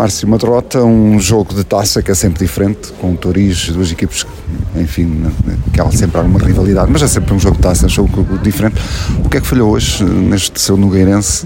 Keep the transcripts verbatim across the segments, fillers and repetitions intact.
Márcio, uma derrota, um jogo de taça que é sempre diferente, com o Toriz, duas equipes, enfim, que há sempre alguma rivalidade, mas é sempre um jogo de taça, um jogo diferente. O que é que falhou hoje neste seu Nogueirense?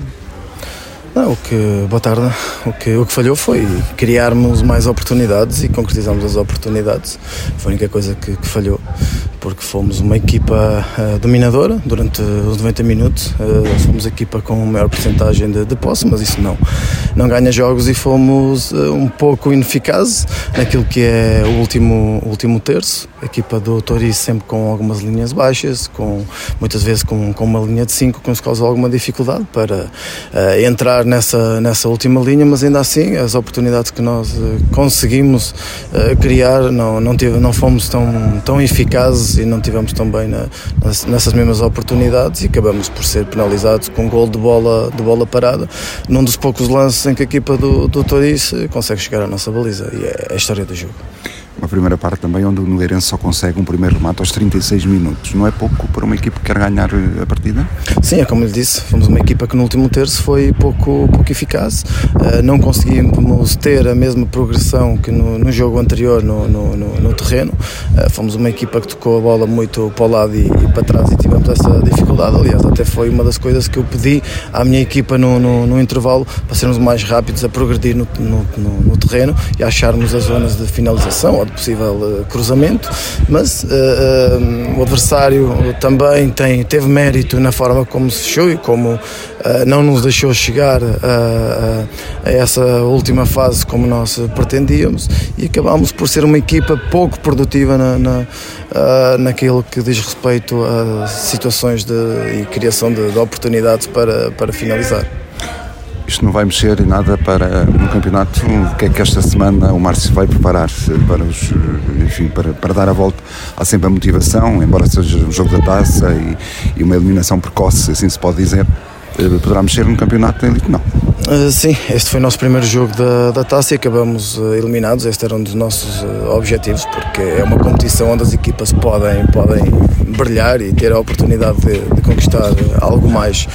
Não, o que, boa tarde. O que, o que falhou foi criarmos mais oportunidades e concretizarmos as oportunidades. Foi a única coisa que, que falhou, porque fomos uma equipa uh, dominadora durante os noventa minutos. Uh, fomos a equipa com a maior porcentagem de, de posse, mas isso não, não ganha jogos, e fomos uh, um pouco ineficazes naquilo que é o último, último terço. A equipa do Toriz sempre com algumas linhas baixas, com, muitas vezes com, com uma linha de cinco, que nos causa alguma dificuldade para uh, entrar nessa, nessa última linha, mas ainda assim as oportunidades que nós uh, conseguimos uh, criar não, não, tive, não fomos tão, tão eficazes e não tivemos tão bem na, nessas mesmas oportunidades, e acabamos por ser penalizados com um gol de bola, de bola parada num dos poucos lances em que a equipa do, do Toriz consegue chegar à nossa baliza, e é a história do jogo. Uma primeira parte também onde o Nogueirense só consegue um primeiro remate aos trinta e seis minutos. Não é pouco para uma equipe que quer ganhar a partida? Sim, é como lhe disse, fomos uma equipa que no último terço foi pouco, pouco eficaz. Uh, não conseguimos ter a mesma progressão que no, no jogo anterior no, no, no, no terreno. Uh, fomos uma equipa que tocou a bola muito para o lado e, e para trás, e tivemos essa dificuldade. Aliás, até foi uma das coisas que eu pedi à minha equipa no, no, no intervalo, para sermos mais rápidos a progredir no, no, no, no terreno e a acharmos as zonas de finalização, de possível uh, cruzamento, mas uh, uh, o adversário também tem, teve mérito na forma como se fechou e como uh, não nos deixou chegar uh, uh, a essa última fase como nós pretendíamos, e acabámos por ser uma equipa pouco produtiva na, na, uh, naquilo que diz respeito a situações de, e criação de, de oportunidades para, para finalizar. Isto não vai mexer em nada para no campeonato? O que é que esta semana o Márcio vai preparar-se para, os, enfim, para, para dar a volta? Há sempre a motivação, embora seja um jogo da taça e, e uma eliminação precoce, assim se pode dizer. Poderá mexer no campeonato? Não. Uh, sim, este foi o nosso primeiro jogo da, da taça e acabamos uh, eliminados. Este era um dos nossos uh, objetivos, porque é uma competição onde as equipas podem, podem brilhar e ter a oportunidade de, de conquistar algo mais.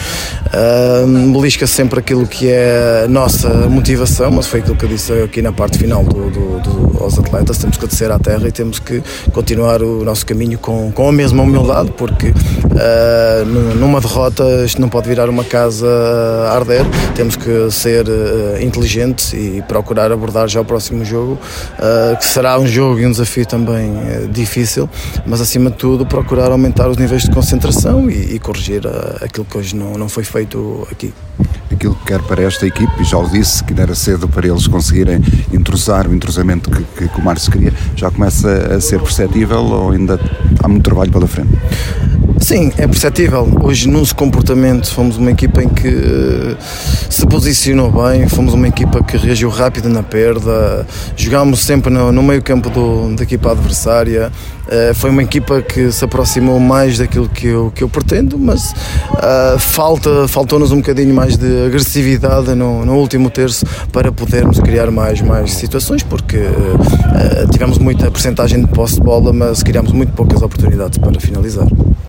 Uh, belisca sempre aquilo que é a nossa motivação, mas foi aquilo que eu disse aqui na parte final do, do, do, aos atletas. Temos que descer à terra e temos que continuar o nosso caminho com, com a mesma humildade, porque uh, numa derrota isto não pode virar uma casa a arder. Temos que ser uh, inteligentes e procurar abordar já o próximo jogo, uh, que será um jogo e um desafio também uh, difícil, mas acima de tudo procurar aumentar os níveis de concentração e, e corrigir uh, aquilo que hoje não, não foi feito aqui. Aquilo que quer para esta equipe, e já o disse, que ainda era cedo para eles conseguirem entrosar o entrosamento que, que, que o Márcio queria, já começa a ser perceptível ou ainda há muito trabalho pela frente? Sim, é perceptível. Hoje, no nosso comportamento, fomos uma equipa em que uh, se posicionou bem, fomos uma equipa que reagiu rápido na perda, jogámos sempre no, no meio campo do, da equipa adversária. Uh, foi uma equipa que se aproximou mais daquilo que eu, que eu pretendo, mas uh, falta, faltou-nos um bocadinho mais de agressividade no, no último terço para podermos criar mais, mais situações, porque uh, uh, tivemos muita percentagem de posse de bola, mas criámos muito poucas oportunidades para finalizar.